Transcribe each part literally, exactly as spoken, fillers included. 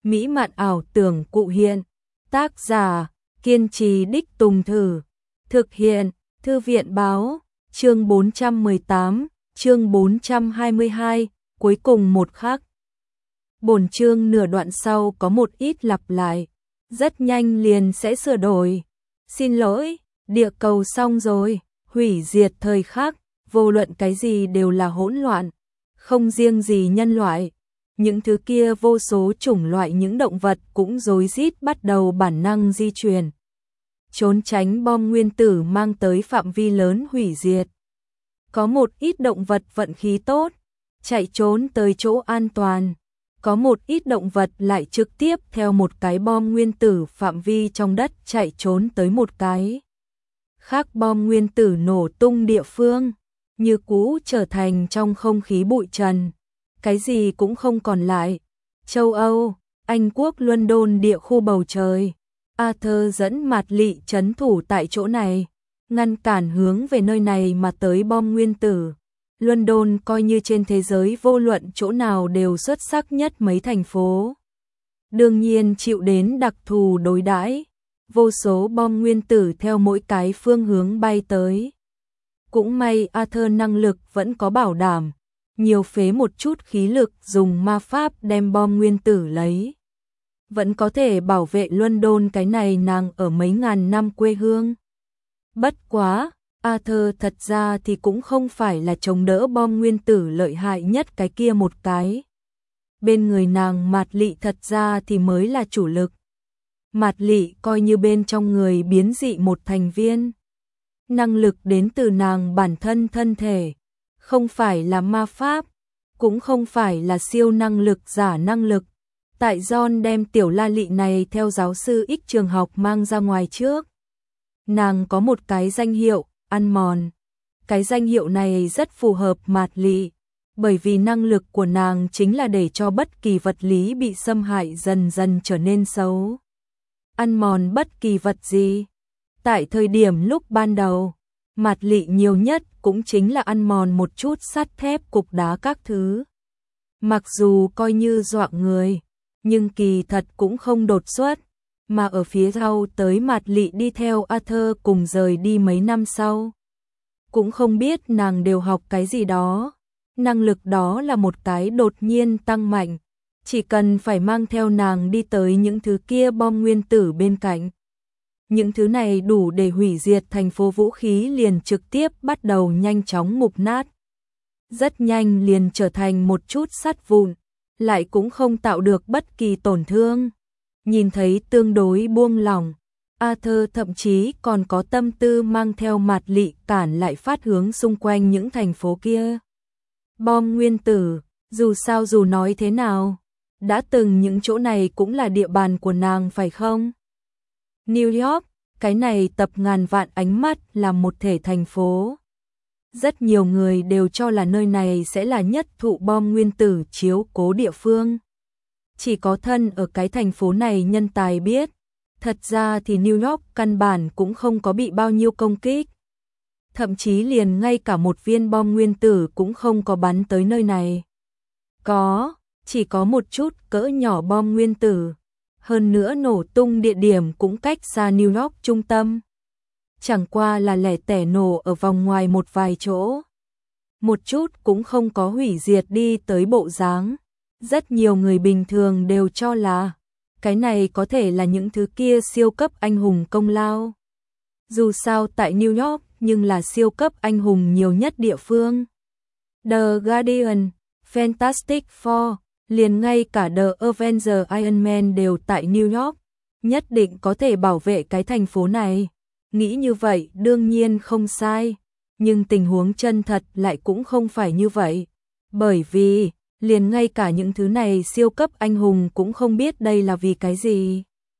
mỹ mạn ảo tưởng cụ hiện. Tác giả, kiên trì đích tùng thử. Thực hiện, Thư viện báo, chương bốn trăm mười tám, chương bốn trăm hai mươi hai, cuối cùng một khắc. Bổn chương nửa đoạn sau có một ít lặp lại, rất nhanh liền sẽ sửa đổi. Xin lỗi, địa cầu xong rồi, hủy diệt thời khắc, vô luận cái gì đều là hỗn loạn, không riêng gì nhân loại. Những thứ kia vô số chủng loại những động vật cũng rối rít bắt đầu bản năng di chuyển, trốn tránh bom nguyên tử mang tới phạm vi lớn hủy diệt. Có một ít động vật vận khí tốt, chạy trốn tới chỗ an toàn. Có một ít động vật lại trực tiếp theo một cái bom nguyên tử phạm vi trong đất chạy trốn tới một cái khác bom nguyên tử nổ tung địa phương, như cũ trở thành trong không khí bụi trần. Cái gì cũng không còn lại. Châu Âu, Anh quốc London địa khu bầu trời. Arthur dẫn Mạt Lị trấn thủ tại chỗ này, ngăn cản hướng về nơi này mà tới bom nguyên tử. London coi như trên thế giới vô luận chỗ nào đều xuất sắc nhất mấy thành phố. Đương nhiên chịu đến đặc thù đối đãi, vô số bom nguyên tử theo mỗi cái phương hướng bay tới. Cũng may Arthur năng lực vẫn có bảo đảm, nhiều phế một chút khí lực dùng ma pháp đem bom nguyên tử lấy. Vẫn có thể bảo vệ London cái này nàng ở mấy ngàn năm quê hương. Bất quá, Arthur thật ra thì cũng không phải là chống đỡ bom nguyên tử lợi hại nhất cái kia một cái. Bên người nàng Mạt Lị thật ra thì mới là chủ lực. Mạt Lị coi như bên trong người biến dị một thành viên. Năng lực đến từ nàng bản thân thân thể, không phải là ma pháp, cũng không phải là siêu năng lực giả năng lực. Tại John đem tiểu La Lị này theo giáo sư X trường học mang ra ngoài trước, nàng có một cái danh hiệu, ăn mòn. Cái danh hiệu này rất phù hợp Mạt Lị, bởi vì năng lực của nàng chính là để cho bất kỳ vật lý bị xâm hại dần dần trở nên xấu. Ăn mòn bất kỳ vật gì. Tại thời điểm lúc ban đầu, Mạt Lị nhiều nhất cũng chính là ăn mòn một chút sắt thép cục đá các thứ. Mặc dù coi như dọa người, nhưng kỳ thật cũng không đột xuất, mà ở phía sau tới Mạt Lị đi theo Arthur cùng rời đi mấy năm sau. Cũng không biết nàng đều học cái gì đó, năng lực đó là một cái đột nhiên tăng mạnh, chỉ cần phải mang theo nàng đi tới những thứ kia bom nguyên tử bên cạnh. Những thứ này đủ để hủy diệt thành phố vũ khí liền trực tiếp bắt đầu nhanh chóng mục nát. Rất nhanh liền trở thành một chút sắt vụn, lại cũng không tạo được bất kỳ tổn thương. Nhìn thấy tương đối buông lỏng, Arthur thậm chí còn có tâm tư mang theo Mạt Lị cản lại phát hướng xung quanh những thành phố kia. Bom nguyên tử, dù sao dù nói thế nào, đã từng những chỗ này cũng là địa bàn của nàng phải không? New York, cái này tập ngàn vạn ánh mắt là một thể thành phố. Rất nhiều người đều cho là nơi này sẽ là nhất thụ bom nguyên tử chiếu cố địa phương. Chỉ có thân ở cái thành phố này nhân tài biết, thật ra thì New York căn bản cũng không có bị bao nhiêu công kích. Thậm chí liền ngay cả một viên bom nguyên tử cũng không có bắn tới nơi này. Có, chỉ có một chút cỡ nhỏ bom nguyên tử. Hơn nữa nổ tung địa điểm cũng cách xa New York trung tâm. Chẳng qua là lẻ tẻ nổ ở vòng ngoài một vài chỗ. Một chút cũng không có hủy diệt đi tới bộ dáng. Rất nhiều người bình thường đều cho là cái này có thể là những thứ kia siêu cấp anh hùng công lao. Dù sao tại New York nhưng là siêu cấp anh hùng nhiều nhất địa phương. The Guardian, Fantastic Four, liền ngay cả The Avengers Iron Man đều tại New York, nhất định có thể bảo vệ cái thành phố này. Nghĩ như vậy đương nhiên không sai, nhưng tình huống chân thật lại cũng không phải như vậy. Bởi vì, liền ngay cả những thứ này siêu cấp anh hùng cũng không biết đây là vì cái gì.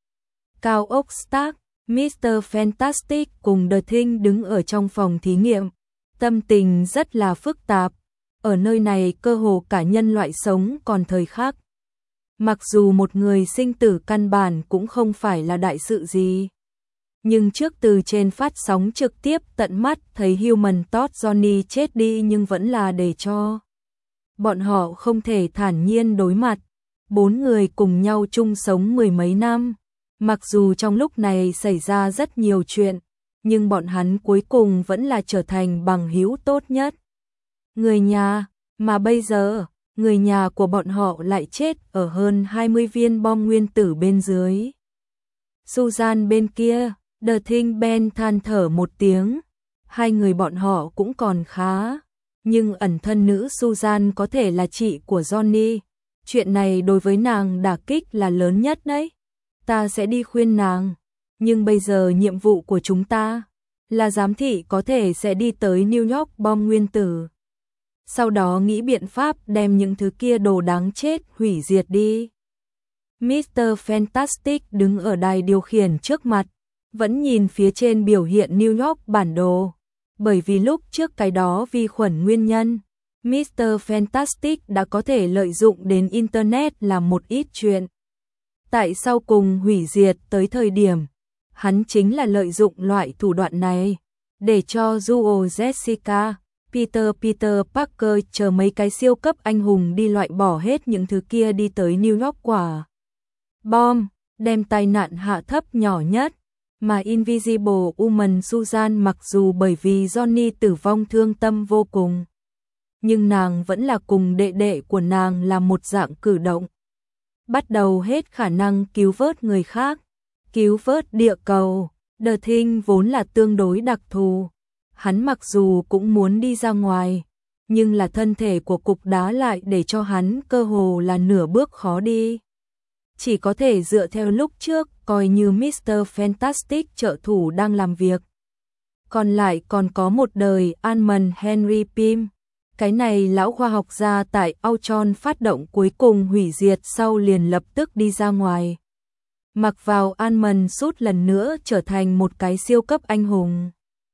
Cao ốc Stark, mít tơ Fantastic cùng The Thing đứng ở trong phòng thí nghiệm, tâm tình rất là phức tạp. Ở nơi này cơ hồ cả nhân loại sống còn thời khắc. Mặc dù một người sinh tử căn bản cũng không phải là đại sự gì. Nhưng trước từ trên phát sóng trực tiếp tận mắt thấy Human Torch Johnny chết đi nhưng vẫn là để cho bọn họ không thể thản nhiên đối mặt. Bốn người cùng nhau chung sống mười mấy năm. Mặc dù trong lúc này xảy ra rất nhiều chuyện, nhưng bọn hắn cuối cùng vẫn là trở thành bằng hữu tốt nhất. Người nhà, mà bây giờ, người nhà của bọn họ lại chết ở hơn hai mươi viên bom nguyên tử bên dưới. Susan bên kia, The Thing Ben than thở một tiếng. Hai người bọn họ cũng còn khá, nhưng ẩn thân nữ Susan có thể là chị của Johnny. Chuyện này đối với nàng đả kích là lớn nhất đấy. Ta sẽ đi khuyên nàng, nhưng bây giờ nhiệm vụ của chúng ta là giám thị có thể sẽ đi tới New York bom nguyên tử. Sau đó nghĩ biện pháp đem những thứ kia đồ đáng chết hủy diệt đi. mít tơ Fantastic đứng ở đài điều khiển trước mặt, vẫn nhìn phía trên biểu hiện New York bản đồ. Bởi vì lúc trước cái đó vi khuẩn nguyên nhân, mít tơ Fantastic đã có thể lợi dụng đến Internet làm một ít chuyện. Tại sau cùng hủy diệt tới thời điểm, hắn chính là lợi dụng loại thủ đoạn này, để cho Duo Jessica, Peter Peter Parker chờ mấy cái siêu cấp anh hùng đi loại bỏ hết những thứ kia đi tới New York quả bom, đem tai nạn hạ thấp nhỏ nhất. Mà Invisible Woman Susan mặc dù bởi vì Johnny tử vong thương tâm vô cùng, nhưng nàng vẫn là cùng đệ đệ của nàng làm một dạng cử động. Bắt đầu hết khả năng cứu vớt người khác, cứu vớt địa cầu. The Thing vốn là tương đối đặc thù. Hắn mặc dù cũng muốn đi ra ngoài, nhưng là thân thể của cục đá lại để cho hắn cơ hồ là nửa bước khó đi. Chỉ có thể dựa theo lúc trước, coi như mít tơ Fantastic trợ thủ đang làm việc. Còn lại còn có một đời Armand Henry Pym. Cái này lão khoa học gia tại Ultron phát động cuối cùng hủy diệt sau liền lập tức đi ra ngoài. Mặc vào Armand suit lần nữa trở thành một cái siêu cấp anh hùng.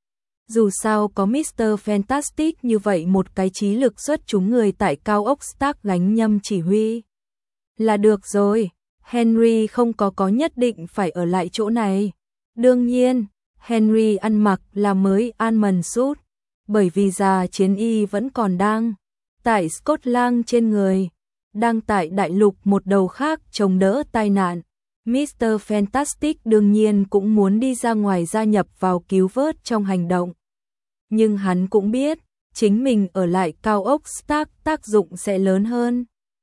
Dù sao có mít tơ Fantastic như vậy một cái trí lực xuất chúng người tại cao ốc Stark gánh nhâm chỉ huy. Là được rồi, Henry không có có nhất định phải ở lại chỗ này. Đương nhiên, Henry ăn mặc là mới Armand suit, bởi vì già chiến y vẫn còn đang tại Scotland trên người, đang tại đại lục một đầu khác chống đỡ tai nạn. mít tơ Fantastic đương nhiên cũng muốn đi ra ngoài gia nhập vào cứu vớt trong hành động. Nhưng hắn cũng biết, chính mình ở lại cao ốc Stark tác dụng sẽ lớn hơn.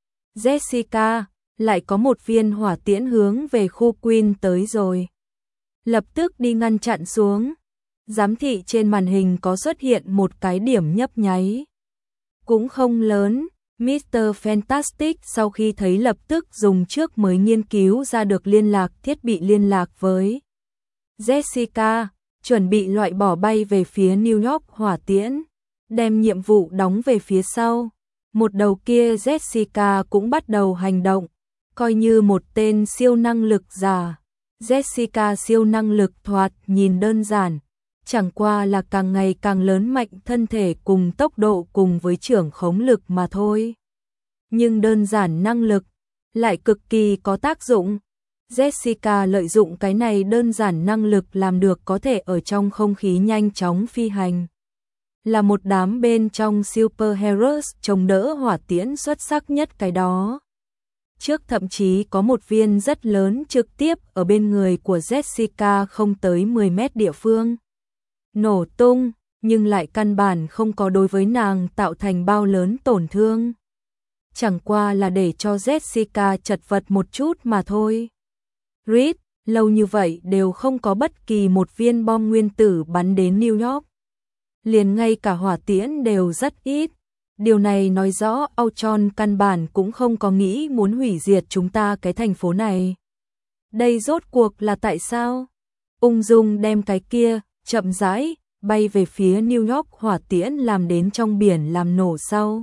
Jessica, lại có một viên hỏa tiễn hướng về khu Queen tới rồi. Lập tức đi ngăn chặn xuống. Giám thị trên màn hình có xuất hiện một cái điểm nhấp nháy. Cũng không lớn, mít tơ Fantastic sau khi thấy lập tức dùng trước mới nghiên cứu ra được liên lạc thiết bị liên lạc với Jessica, chuẩn bị loại bỏ bay về phía New York hỏa tiễn, đem nhiệm vụ đóng về phía sau. Một đầu kia Jessica cũng bắt đầu hành động, coi như một tên siêu năng lực giả. Jessica siêu năng lực thoạt nhìn đơn giản, chẳng qua là càng ngày càng lớn mạnh thân thể cùng tốc độ cùng với trưởng khống lực mà thôi. Nhưng đơn giản năng lực lại cực kỳ có tác dụng. Jessica lợi dụng cái này đơn giản năng lực làm được có thể ở trong không khí nhanh chóng phi hành. Là một đám bên trong superheroes chống đỡ hỏa tiễn xuất sắc nhất cái đó. Trước thậm chí có một viên rất lớn trực tiếp ở bên người của Jessica không tới mười mét địa phương. Nổ tung, nhưng lại căn bản không có đối với nàng tạo thành bao lớn tổn thương. Chẳng qua là để cho Jessica chật vật một chút mà thôi. Reed, lâu như vậy đều không có bất kỳ một viên bom nguyên tử bắn đến New York. Liền ngay cả hỏa tiễn đều rất ít. Điều này nói rõ Ultron căn bản cũng không có nghĩ muốn hủy diệt chúng ta cái thành phố này. Đây rốt cuộc là tại sao? Ung dung đem cái kia, chậm rãi, bay về phía New York hỏa tiễn làm đến trong biển làm nổ sau.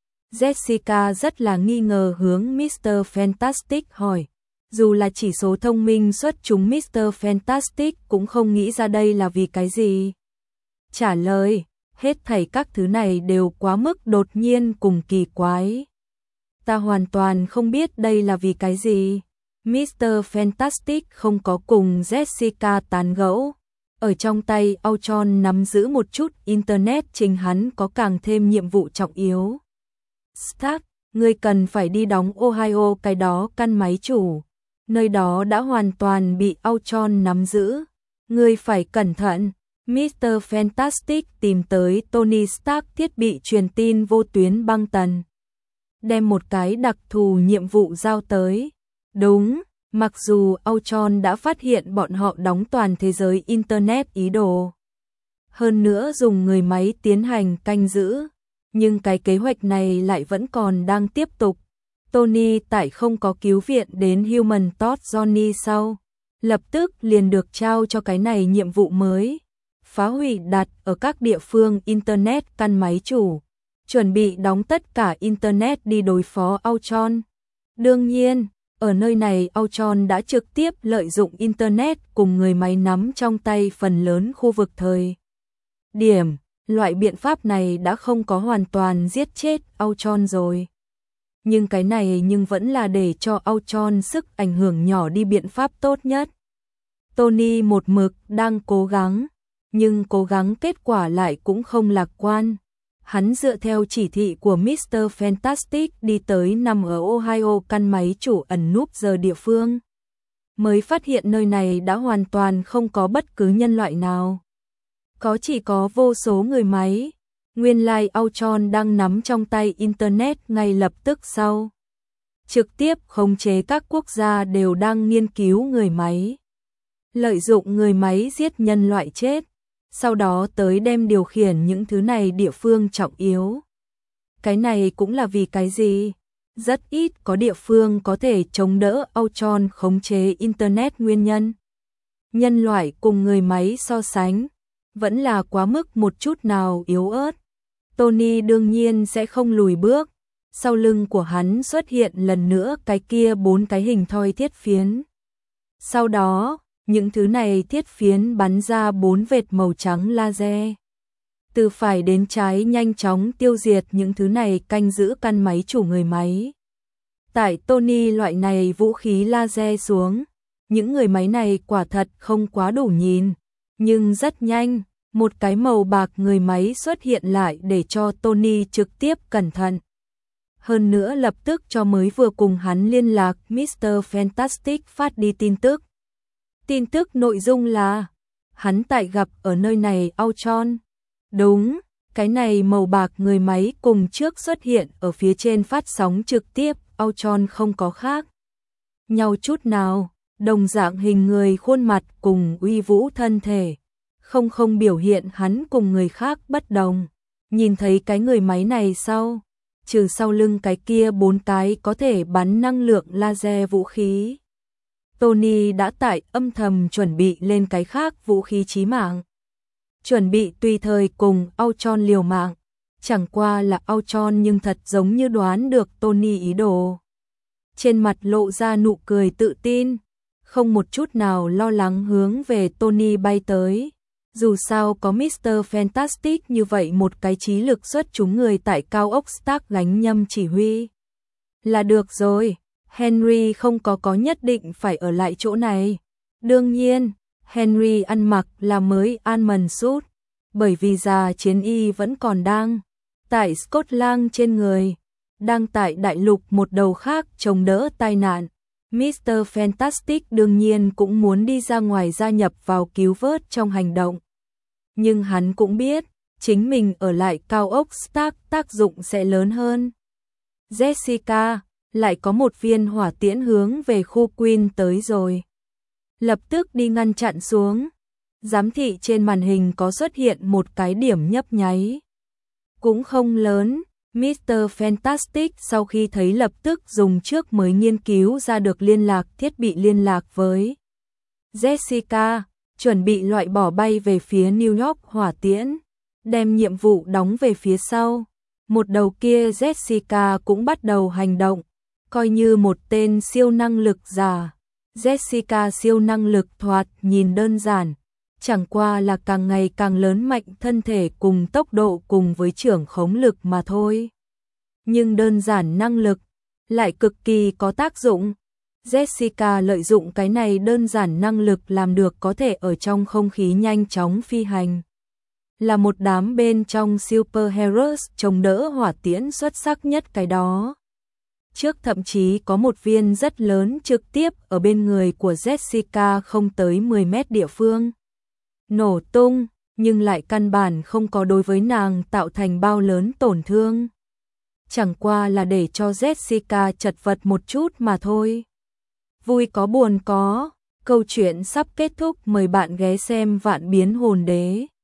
Jessica rất là nghi ngờ hướng mít tơ Fantastic hỏi. Dù là chỉ số thông minh xuất chúng mít tơ Fantastic cũng không nghĩ ra đây là vì cái gì. Trả lời, hết thảy các thứ này đều quá mức đột nhiên cùng kỳ quái. Ta hoàn toàn không biết đây là vì cái gì. mít tơ Fantastic không có cùng Jessica tán gẫu. Ở trong tay Ultron nắm giữ một chút Internet, chính hắn có càng thêm nhiệm vụ trọng yếu. Stark, ngươi cần phải đi đóng Ohio cái đó căn máy chủ. Nơi đó đã hoàn toàn bị Ultron nắm giữ. Ngươi phải cẩn thận. mít tơ Fantastic tìm tới Tony Stark thiết bị truyền tin vô tuyến băng tần. Đem một cái đặc thù nhiệm vụ giao tới. Đúng, mặc dù Ultron đã phát hiện bọn họ đóng toàn thế giới Internet ý đồ. Hơn nữa dùng người máy tiến hành canh giữ. Nhưng cái kế hoạch này lại vẫn còn đang tiếp tục. Tony tại không có cứu viện đến Human Torch Johnny sau. Lập tức liền được trao cho cái này nhiệm vụ mới. Phá hủy đặt ở các địa phương Internet căn máy chủ. Chuẩn bị đóng tất cả Internet đi đối phó Ultron. Đương nhiên, ở nơi này Ultron đã trực tiếp lợi dụng Internet cùng người máy nắm trong tay phần lớn khu vực thời điểm. Loại biện pháp này đã không có hoàn toàn giết chết Ultron rồi. Nhưng cái này nhưng vẫn là để cho Ultron sức ảnh hưởng nhỏ đi biện pháp tốt nhất. Tony một mực đang cố gắng, nhưng cố gắng kết quả lại cũng không lạc quan. Hắn dựa theo chỉ thị của mít tơ Fantastic đi tới nằm ở Ohio căn máy chủ ẩn núp giờ địa phương. Mới phát hiện nơi này đã hoàn toàn không có bất cứ nhân loại nào. Có chỉ có vô số người máy. Nguyên lai Ultron đang nắm trong tay Internet ngay lập tức sau. Trực tiếp khống chế các quốc gia đều đang nghiên cứu người máy. Lợi dụng người máy giết nhân loại chết. Sau đó tới đem điều khiển những thứ này địa phương trọng yếu. Cái này cũng là vì cái gì? Rất ít có địa phương có thể chống đỡ Ultron khống chế Internet nguyên nhân. Nhân loại cùng người máy so sánh, vẫn là quá mức một chút nào yếu ớt. Tony đương nhiên sẽ không lùi bước. Sau lưng của hắn xuất hiện lần nữa cái kia bốn cái hình thoi thiết phiến. Sau đó, những thứ này thiết phiến bắn ra bốn vệt màu trắng laser. Từ phải đến trái nhanh chóng tiêu diệt những thứ này canh giữ căn máy chủ người máy. Tại Tony loại này vũ khí laser xuống, những người máy này quả thật không quá đủ nhìn. Nhưng rất nhanh, một cái màu bạc người máy xuất hiện lại để cho Tony trực tiếp cẩn thận. Hơn nữa lập tức cho mới vừa cùng hắn liên lạc mít tơ Fantastic phát đi tin tức. Tin tức nội dung là hắn tại gặp ở nơi này Ultron. Đúng, cái này màu bạc người máy cùng trước xuất hiện ở phía trên phát sóng trực tiếp, Ultron không có khác nhau chút nào, đồng dạng hình người khuôn mặt cùng uy vũ thân thể, không không biểu hiện hắn cùng người khác bất đồng. Nhìn thấy cái người máy này sau, trừ sau lưng cái kia bốn cái có thể bắn năng lượng laser vũ khí. Tony đã tại âm thầm chuẩn bị lên cái khác vũ khí chí mạng. Chuẩn bị tùy thời cùng Ultron liều mạng. Chẳng qua là Ultron nhưng thật giống như đoán được Tony ý đồ. Trên mặt lộ ra nụ cười tự tin, không một chút nào lo lắng hướng về Tony bay tới. Dù sao có mít tơ Fantastic như vậy một cái trí lực xuất chúng người tại cao ốc Stark gánh nhâm chỉ huy. Là được rồi, Henry không có có nhất định phải ở lại chỗ này. Đương nhiên, Henry ăn mặc là mới Almond suit, bởi vì già chiến y vẫn còn đang tại Scotland trên người, đang tại đại lục một đầu khác chống đỡ tai nạn. mít tơ Fantastic đương nhiên cũng muốn đi ra ngoài gia nhập vào cứu vớt trong hành động. Nhưng hắn cũng biết, chính mình ở lại cao ốc Stark tác dụng sẽ lớn hơn. Jessica, lại có một viên hỏa tiễn hướng về khu Queen tới rồi. Lập tức đi ngăn chặn xuống. Giám thị trên màn hình có xuất hiện một cái điểm nhấp nháy. Cũng không lớn, mít tơ Fantastic sau khi thấy lập tức dùng trước mới nghiên cứu ra được liên lạc thiết bị liên lạc với Jessica, chuẩn bị loại bỏ bay về phía New York hỏa tiễn, đem nhiệm vụ đóng về phía sau. Một đầu kia Jessica cũng bắt đầu hành động, coi như một tên siêu năng lực giả. Jessica siêu năng lực thoạt nhìn đơn giản, chẳng qua là càng ngày càng lớn mạnh thân thể cùng tốc độ cùng với trưởng khống lực mà thôi. Nhưng đơn giản năng lực lại cực kỳ có tác dụng. Jessica lợi dụng cái này đơn giản năng lực làm được có thể ở trong không khí nhanh chóng phi hành. Là một đám bên trong superheroes chống đỡ hỏa tiễn xuất sắc nhất cái đó. trước thậm chí có một viên rất lớn trực tiếp ở bên người của Jessica không tới mười mét địa phương. Nổ tung, nhưng lại căn bản không có đối với nàng tạo thành bao lớn tổn thương. Chẳng qua là để cho Jessica chật vật một chút mà thôi. Vui có buồn có, câu chuyện sắp kết thúc, mời bạn ghé xem Vạn Biến Hồn Đế.